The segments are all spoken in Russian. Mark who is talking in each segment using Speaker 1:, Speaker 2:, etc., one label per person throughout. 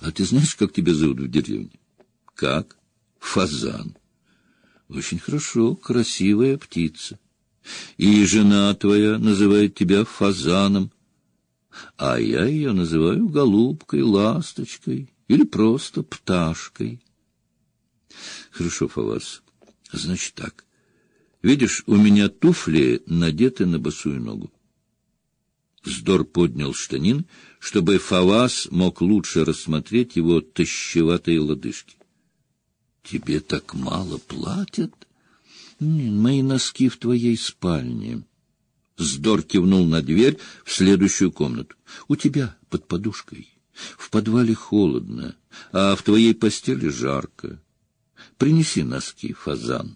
Speaker 1: А ты знаешь, как тебя зовут в деревне? Как? Фазан. Очень хорошо, красивая птица. И жена твоя называет тебя фазаном, а я ее называю голубкой, ласточкой или просто пташкой. Хорошо, Фаваз. Значит так. Видишь, у меня туфли надеты на босую ногу. Здор поднял штанин, чтобы Фаваз мог лучше рассмотреть его тощеватые лодыжки. Тебе так мало платят? Мои носки в твоей спальне. Здор кивнул на дверь в следующую комнату. У тебя под подушкой. В подвале холодно, а в твоей постели жарко. Принеси носки, Фазан.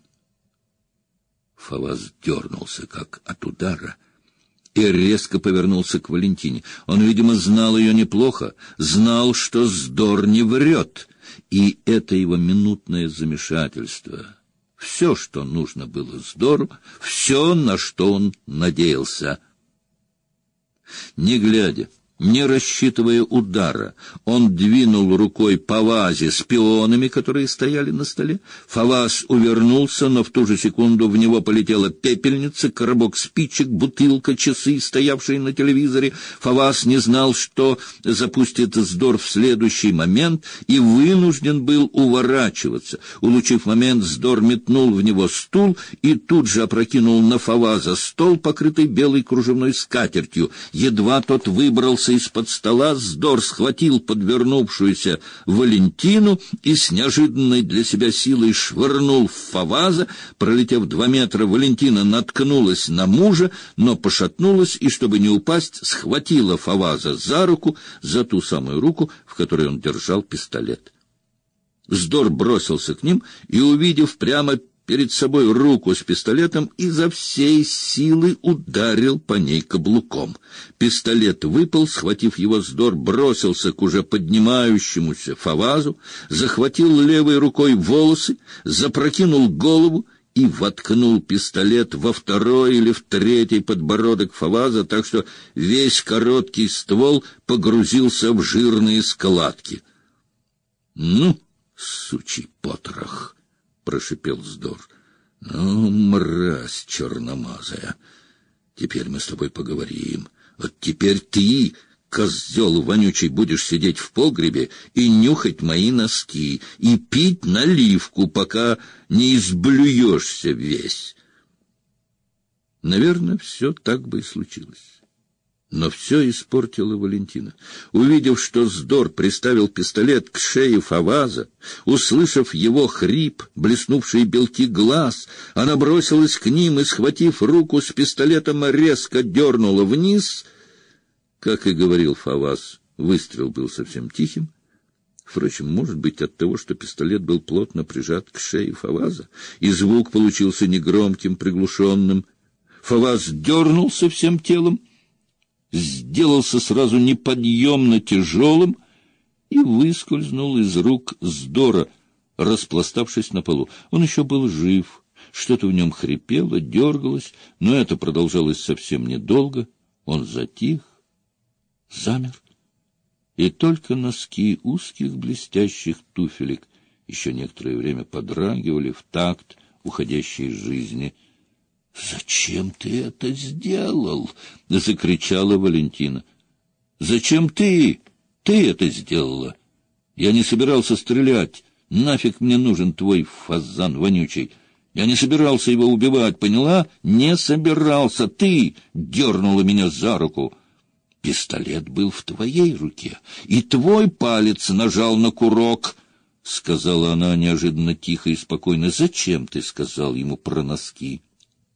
Speaker 1: Фаваз дернулся, как от удара, и резко повернулся к Валентине. Он, видимо, знал ее неплохо, знал, что Здор не врет, и это его минутное замешательство. Все, что нужно было Здору, все, на что он надеялся. Не глядя, не рассчитывая удара, он двинул рукой по вазе с пионами, которые стояли на столе. Фаваз увернулся, но в ту же секунду в него полетела пепельница, коробок спичек, бутылка, часы, стоявшие на телевизоре. Фаваз не знал, что запустит Здор в следующий момент, и вынужден был уворачиваться. Улучив момент, Здор метнул в него стул и тут же опрокинул на Фаваза стол, покрытый белой кружевной скатертью. Едва тот выбрался из-под стола, Здор схватил подвернувшуюся Валентину и с неожиданной для себя силой швырнул в Фаваза. Пролетев 2 метра, Валентина наткнулась на мужа, но пошатнулась и, чтобы не упасть, схватила Фаваза за руку, за ту самую руку, в которой он держал пистолет. Здор бросился к ним и, увидев прямо перед собой руку с пистолетом, изо всей силы ударил по ней каблуком. Пистолет выпал, схватив его, Здор бросился к уже поднимающемуся Фавазу, захватил левой рукой волосы, запрокинул голову и воткнул пистолет во 2-й или в 3-й подбородок Фаваза, так что весь короткий ствол погрузился в жирные складки. — Ну, сучий потрох! — прошипел Здор. — Ну, мразь черномазая, теперь мы с тобой поговорим. Вот теперь ты, козел вонючий, будешь сидеть в погребе и нюхать мои носки, и пить наливку, пока не изблюешься весь. Наверное, все так бы и случилось. Но все испортила Валентина. Увидев, что Здор приставил пистолет к шее Фаваза, услышав его хрип, блеснувшие белки глаз, она бросилась к ним и, схватив руку с пистолетом, резко дернула вниз. Как и говорил Фаваз, выстрел был совсем тихим. Впрочем, может быть, от того, что пистолет был плотно прижат к шее Фаваза, и звук получился негромким, приглушенным. Фаваз дернулся всем телом, сделался сразу неподъемно тяжелым и выскользнул из рук Здора, распластавшись на полу. Он еще был жив, что-то в нем хрипело, дергалось, но это продолжалось совсем недолго. Он затих, замер, и только носки узких блестящих туфелек еще некоторое время подрагивали в такт уходящей жизни. «Зачем ты это сделал?» — закричала Валентина. «Зачем ты? Ты это сделала? Я не собирался стрелять. Нафиг мне нужен твой фазан вонючий? Я не собирался его убивать, поняла? Не собирался. Ты дернула меня за руку. Пистолет был в твоей руке, и твой палец нажал на курок», — сказала она неожиданно тихо и спокойно. «Зачем ты сказал ему про носки?»